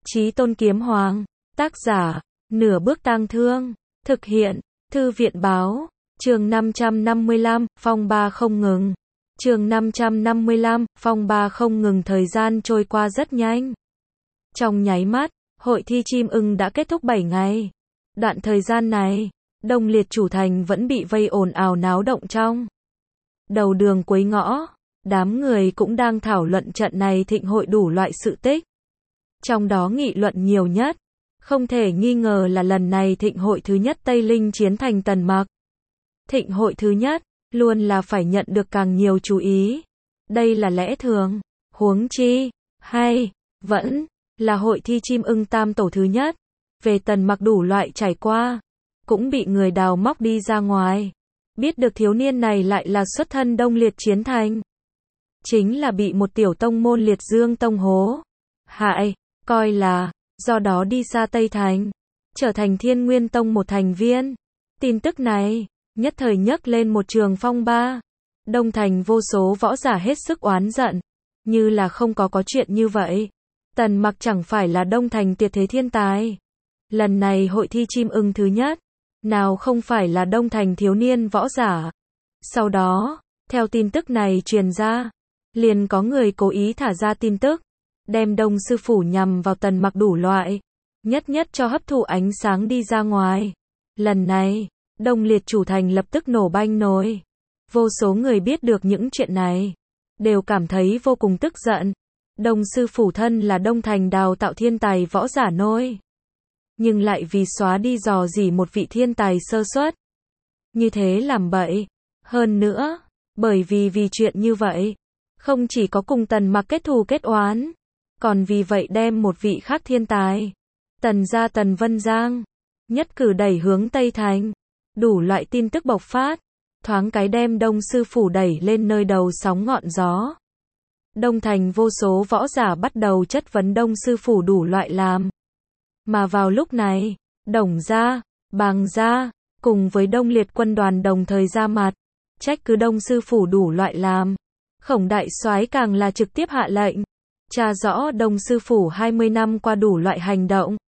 Chí Tôn Kiếm Hoàng. Tác giả, Nửa Bước Tang Thương. Thực hiện, Thư viện Báo. Chương 555, phong ba không ngừng. Chương 555, phong ba không ngừng. Thời gian trôi qua rất nhanh. Trong nháy mắt, hội thi chim ưng đã kết thúc 7 ngày. Đoạn thời gian này, Đông Liệt chủ thành vẫn bị vây ồn ào náo động trong. Đầu đường cuối ngõ, đám người cũng đang thảo luận trận này thịnh hội đủ loại sự tích. Trong đó nghị luận nhiều nhất, không thể nghi ngờ là lần này thịnh hội thứ nhất Tây Linh chiến thành Tần Mặc. Thịnh hội thứ nhất, luôn là phải nhận được càng nhiều chú ý. Đây là lẽ thường, huống chi, hay, vẫn, là hội thi chim ưng tam tổ thứ nhất. Về Tần Mặc đủ loại trải qua, cũng bị người đào móc đi ra ngoài. Biết được thiếu niên này lại là xuất thân Đông Liệt chiến thành. Chính là bị một tiểu tông môn Liệt Dương tông hố hại, coi là, do đó đi xa Tây Thành, trở thành Thiên Nguyên Tông một thành viên. Tin tức này, nhất thời nhấc lên một trường phong ba. Đông Thành vô số võ giả hết sức oán giận, như là không có chuyện như vậy. Tần Mặc chẳng phải là Đông Thành tuyệt thế thiên tài. Lần này hội thi chim ưng thứ nhất, nào không phải là Đông Thành thiếu niên võ giả. Sau đó, theo tin tức này truyền ra, liền có người cố ý thả ra tin tức, đem Đông sư phủ nhằm vào Tần Mặc đủ loại, nhất cho hấp thụ ánh sáng đi ra ngoài. Lần này, Đông Liệt chủ thành lập tức nổ banh nồi. Vô số người biết được những chuyện này, đều cảm thấy vô cùng tức giận. Đông sư phủ thân là Đông Thành đào tạo thiên tài võ giả nôi, nhưng lại vì xóa đi dò dỉ một vị thiên tài sơ suất, như thế làm bậy. Hơn nữa, bởi vì chuyện như vậy, không chỉ có cùng Tần Mặc kết thù kết oán, còn vì vậy đem một vị khác thiên tài, Tần gia Tần Vân Giang, nhất cử đẩy hướng Tây Thành. Đủ loại tin tức bộc phát, thoáng cái đem Đông sư phủ đẩy lên nơi đầu sóng ngọn gió. Đông Thành vô số võ giả bắt đầu chất vấn Đông sư phủ đủ loại làm. Mà vào lúc này, Đồng gia, Bàng gia, cùng với Đông Liệt quân đoàn đồng thời ra mặt, trách cứ Đông sư phủ đủ loại làm. Khổng đại soái càng là trực tiếp hạ lệnh, tra rõ Đông sư phủ 20 năm qua đủ loại hành động.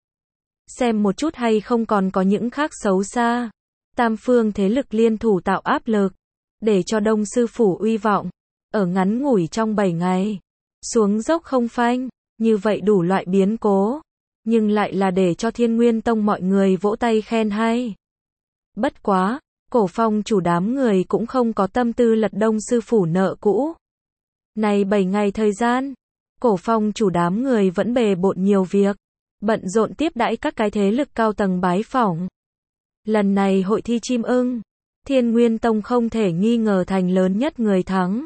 Xem một chút hay không còn có những khác xấu xa. Tam phương thế lực liên thủ tạo áp lực, để cho Đông sư phủ uy vọng, ở ngắn ngủi trong 7 ngày, xuống dốc không phanh. Như vậy đủ loại biến cố, nhưng lại là để cho Thiên Nguyên Tông mọi người vỗ tay khen hay. Bất quá, Cổ Phong chủ đám người cũng không có tâm tư lật Đông sư phủ nợ cũ. Này 7 ngày thời gian, Cổ Phong chủ đám người vẫn bề bộn nhiều việc, bận rộn tiếp đãi các cái thế lực cao tầng bái phỏng. Lần này hội thi chim ưng, Thiên Nguyên Tông không thể nghi ngờ thành lớn nhất người thắng.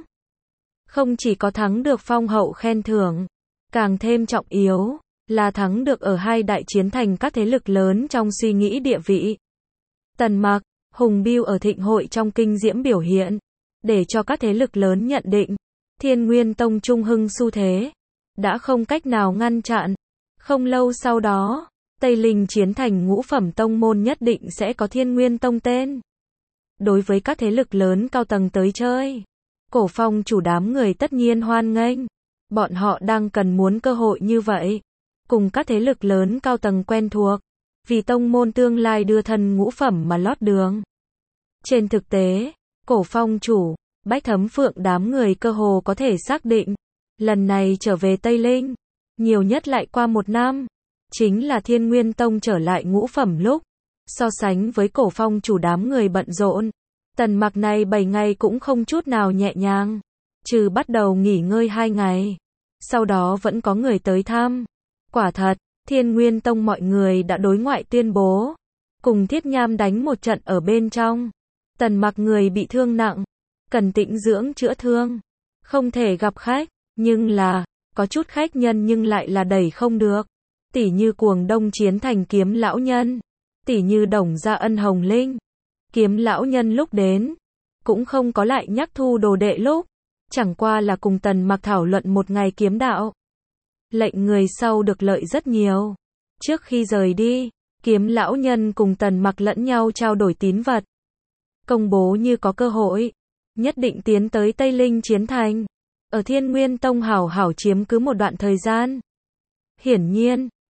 Không chỉ có thắng được phong hậu khen thưởng, càng thêm trọng yếu là thắng được ở hai đại chiến thành các thế lực lớn trong suy nghĩ địa vị. Tần Mặc, Hùng Bưu ở thịnh hội trong kinh diễm biểu hiện, để cho các thế lực lớn nhận định, Thiên Nguyên Tông trung hưng xu thế, đã không cách nào ngăn chặn. Không lâu sau đó, Tây Linh chiến thành ngũ phẩm tông môn nhất định sẽ có Thiên Nguyên Tông tên. Đối với các thế lực lớn cao tầng tới chơi, Cổ Phong chủ đám người tất nhiên hoan nghênh. Bọn họ đang cần muốn cơ hội như vậy, cùng các thế lực lớn cao tầng quen thuộc, vì tông môn tương lai đưa thân ngũ phẩm mà lót đường. Trên thực tế, Cổ Phong chủ, Bách Thấm Phượng đám người cơ hồ có thể xác định, lần này trở về Tây Linh, nhiều nhất lại qua 1 năm, chính là Thiên Nguyên Tông trở lại ngũ phẩm lúc. So sánh với Cổ Phong chủ đám người bận rộn, Tần Mặc này 7 ngày cũng không chút nào nhẹ nhàng, trừ bắt đầu nghỉ ngơi 2 ngày. Sau đó vẫn có người tới thăm. Quả thật, Thiên Nguyên Tông mọi người đã đối ngoại tuyên bố, cùng Thiết Nham đánh một trận ở bên trong. Tần Mặc người bị thương nặng, cần tĩnh dưỡng chữa thương, không thể gặp khách, nhưng là, có chút khách nhân nhưng lại là đẩy không được. Tỷ như Cuồng Đông chiến thành Kiếm lão nhân, tỷ như Đồng gia Ân Hồng Linh. Kiếm lão nhân lúc đến, cũng không có lại nhắc thu đồ đệ lúc, chẳng qua là cùng Tần Mặc thảo luận một ngày kiếm đạo. Lệnh người sau được lợi rất nhiều. Trước khi rời đi, Kiếm lão nhân cùng Tần Mặc lẫn nhau trao đổi tín vật, công bố như có cơ hội, nhất định tiến tới Tây Linh chiến thành, ở Thiên Nguyên Tông hảo hảo chiếm cứ một đoạn thời gian. Hiển nhiên,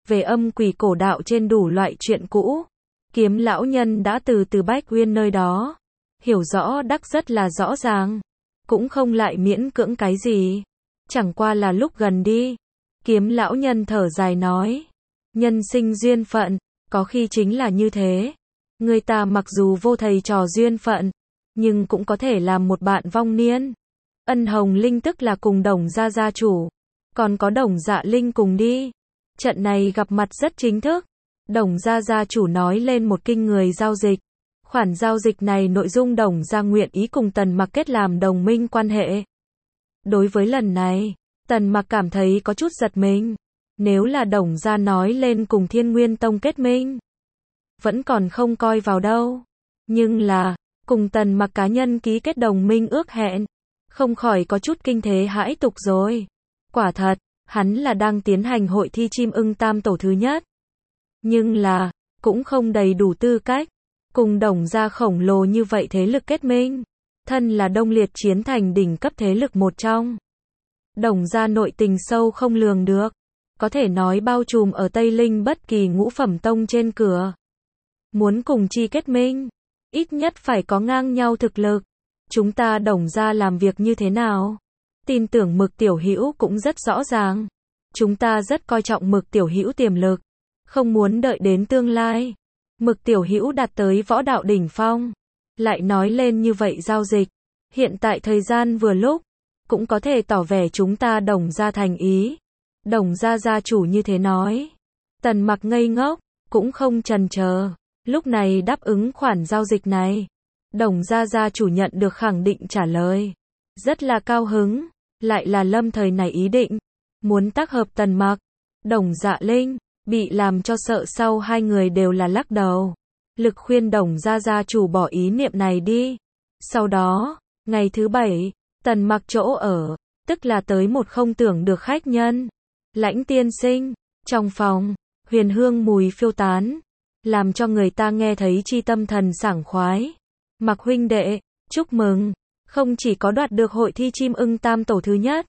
về âm quỷ cổ đạo trên đủ loại chuyện cũ. Kiếm lão nhân đã từ Bách Uyên nơi đó hiểu rõ đắc rất là rõ ràng, cũng không lại miễn cưỡng cái gì. Chẳng qua là lúc gần đi, Kiếm lão nhân thở dài nói, nhân sinh duyên phận, có khi chính là như thế. Người ta mặc dù vô thầy trò duyên phận, nhưng cũng có thể làm một bạn vong niên. Ân Hồng Linh tức là cùng Đồng gia gia chủ, còn có Đồng Dạ Linh cùng đi. Trận này gặp mặt rất chính thức. Đồng gia gia chủ nói lên một kinh người giao dịch. Khoản giao dịch này nội dung Đồng gia nguyện ý cùng Tần Mặc kết làm đồng minh quan hệ. Đối với lần này, Tần Mặc cảm thấy có chút giật mình. Nếu là Đồng gia nói lên cùng Thiên Nguyên Tông kết minh, vẫn còn không coi vào đâu. Nhưng là, cùng Tần Mặc cá nhân ký kết đồng minh ước hẹn, không khỏi có chút kinh thế hãi tục rồi. Quả thật, hắn là đang tiến hành hội thi chim ưng tam tổ thứ nhất. Nhưng là, cũng không đầy đủ tư cách. Cùng Đồng gia khổng lồ như vậy thế lực kết minh. Thân là Đông Liệt chiến thành đỉnh cấp thế lực một trong. Đồng gia nội tình sâu không lường được. Có thể nói bao trùm ở Tây Linh bất kỳ ngũ phẩm tông trên cửa. Muốn cùng chi kết minh, ít nhất phải có ngang nhau thực lực. Chúng ta Đồng gia làm việc như thế nào? Tin tưởng Mực tiểu hữu cũng rất rõ ràng. Chúng ta rất coi trọng Mực tiểu hữu tiềm lực, không muốn đợi đến tương lai Mực tiểu hữu đạt tới võ đạo đỉnh phong, lại nói lên như vậy giao dịch. Hiện tại thời gian vừa lúc, cũng có thể tỏ vẻ chúng ta Đồng gia thành ý. Đồng gia gia chủ như thế nói. Tần Mặc ngây ngốc, cũng không chần chờ, lúc này đáp ứng khoản giao dịch này. Đồng gia gia chủ nhận được khẳng định trả lời, rất là cao hứng, lại là lâm thời này ý định, muốn tác hợp Tần Mặc. Đồng Dạ Linh bị làm cho sợ, sau hai người đều là lắc đầu, lực khuyên Đồng gia gia chủ bỏ ý niệm này đi. Sau đó, ngày thứ bảy, Tần Mặc chỗ ở, tức là tới một không tưởng được khách nhân. Lãnh tiên sinh, trong phòng, huyền hương mùi phiêu tán, làm cho người ta nghe thấy chi tâm thần sảng khoái. Mặc huynh đệ, chúc mừng, không chỉ có đoạt được hội thi chim ưng tam tổ thứ nhất,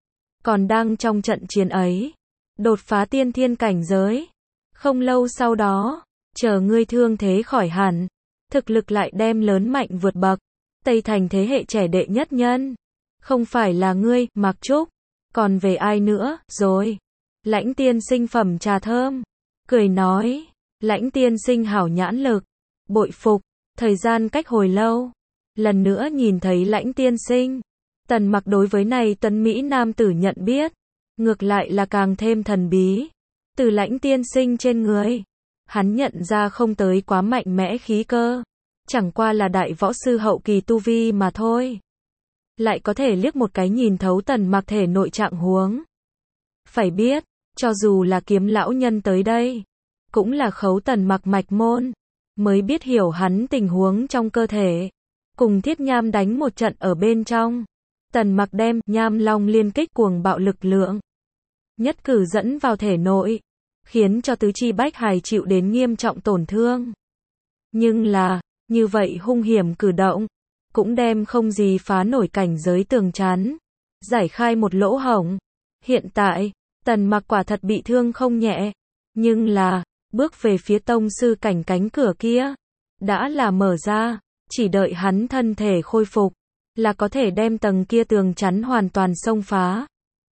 còn đang trong trận chiến ấy, đột phá tiên thiên cảnh giới. Không lâu sau đó, chờ ngươi thương thế khỏi hẳn, thực lực lại đem lớn mạnh vượt bậc, Tây Thành thế hệ trẻ đệ nhất nhân. Không phải là ngươi, Mạc Trúc, còn về ai nữa, rồi. Lãnh tiên sinh phẩm trà thơm, cười nói, Lãnh tiên sinh hảo nhãn lực, bội phục. Thời gian cách hồi lâu, lần nữa nhìn thấy Lãnh tiên sinh, Tần Mặc đối với này tuấn mỹ nam tử nhận biết, ngược lại là càng thêm thần bí. Từ Lãnh tiên sinh trên người, hắn nhận ra không tới quá mạnh mẽ khí cơ, chẳng qua là đại võ sư hậu kỳ tu vi mà thôi. Lại có thể liếc một cái nhìn thấu Tần Mặc thể nội trạng huống. Phải biết, cho dù là Kiếm lão nhân tới đây, cũng là khấu Tần Mặc mạch môn, mới biết hiểu hắn tình huống trong cơ thể. Cùng Thiết Nham đánh một trận ở bên trong, Tần Mặc đem Nham Long liên kích cuồng bạo lực lượng nhất cử dẫn vào thể nội, khiến cho tứ chi bách hải chịu đến nghiêm trọng tổn thương. Nhưng là, như vậy hung hiểm cử động, cũng đem không gì phá nổi cảnh giới tường chắn, giải khai một lỗ hổng. Hiện tại, Tần Mặc quả thật bị thương không nhẹ, nhưng là, bước về phía tông sư cảnh cánh cửa kia, đã là mở ra, chỉ đợi hắn thân thể khôi phục, là có thể đem tầng kia tường chắn hoàn toàn xông phá.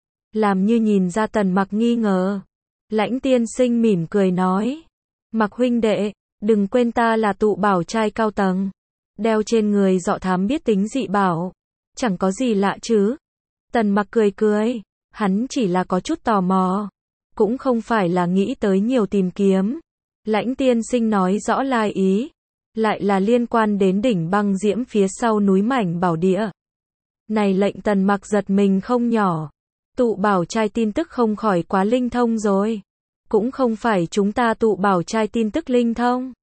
Làm như nhìn ra Tần Mặc nghi ngờ, Lãnh tiên sinh mỉm cười nói, Mặc huynh đệ, đừng quên ta là tụ bảo trai cao tầng, đeo trên người dọ thám biết tính dị bảo, chẳng có gì lạ chứ. Tần Mặc cười cười, hắn chỉ là có chút tò mò, cũng không phải là nghĩ tới nhiều tìm kiếm. Lãnh tiên sinh nói rõ lai ý, lại là liên quan đến đỉnh băng diễm phía sau núi mảnh bảo địa. Này lệnh Tần Mặc giật mình không nhỏ. Tụ bảo trai tin tức không khỏi quá linh thông rồi. Cũng không phải chúng ta tụ bảo trai tin tức linh thông,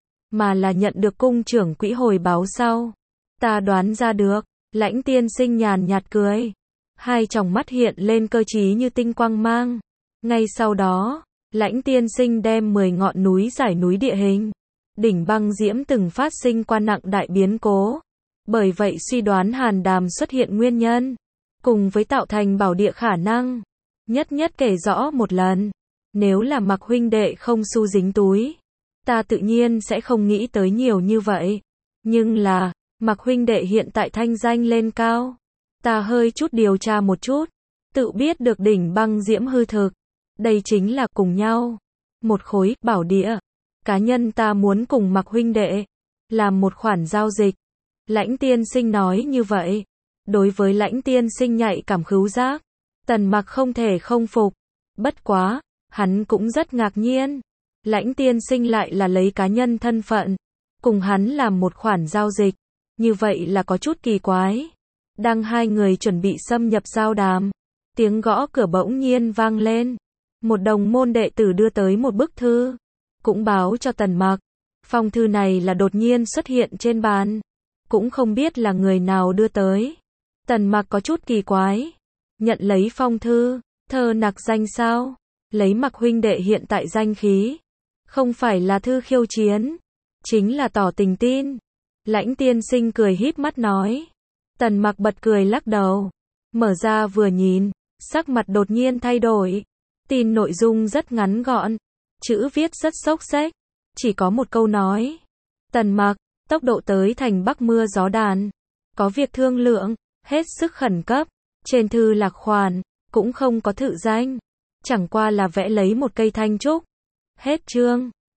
mà là nhận được cung trưởng quỹ hồi báo sau. Ta đoán ra được. Lãnh tiên sinh nhàn nhạt cười, hai tròng mắt hiện lên cơ trí như tinh quang mang. Ngay sau đó, Lãnh tiên sinh đem 10 ngọn núi giải núi địa hình, đỉnh băng diễm từng phát sinh qua nặng đại biến cố. Bởi vậy suy đoán hàn đàm xuất hiện nguyên nhân, cùng với tạo thành bảo địa khả năng, nhất nhất kể rõ một lần. Nếu là Mạc huynh đệ không xu dính túi, ta tự nhiên sẽ không nghĩ tới nhiều như vậy. Nhưng là, Mạc huynh đệ hiện tại thanh danh lên cao. Ta hơi chút điều tra một chút, tự biết được đỉnh băng diễm hư thực. Đây chính là cùng nhau. Một khối, bảo địa. Cá nhân ta muốn cùng Mạc huynh đệ, làm một khoản giao dịch. Lãnh tiên sinh nói như vậy. Đối với lãnh tiên sinh nhạy cảm khứu giác, Tần Mặc không thể không phục. Bất quá, hắn cũng rất ngạc nhiên. Lãnh tiên sinh lại là lấy cá nhân thân phận, cùng hắn làm một khoản giao dịch. Như vậy là có chút kỳ quái. Đang hai người chuẩn bị xâm nhập giao đàm, tiếng gõ cửa bỗng nhiên vang lên. Một đồng môn đệ tử đưa tới một bức thư, cũng báo cho Tần Mặc. Phong thư này là đột nhiên xuất hiện trên bàn, cũng không biết là người nào đưa tới. Tần Mặc có chút kỳ quái, nhận lấy phong thư, thơ nặc danh sao? Lấy Mạc huynh đệ hiện tại danh khí, không phải là thư khiêu chiến, chính là tỏ tình tin. Lãnh tiên sinh cười híp mắt nói. Tần Mặc bật cười lắc đầu, mở ra vừa nhìn, sắc mặt đột nhiên thay đổi. Tin nội dung rất ngắn gọn, chữ viết rất xốc xếch, chỉ có một câu nói. Tần Mặc, tốc độ tới thành Bắc mưa gió đàn, có việc thương lượng, hết sức khẩn cấp. Trên thư lạc khoản, cũng không có thự danh, chẳng qua là vẽ lấy một cây thanh trúc. Hết chương.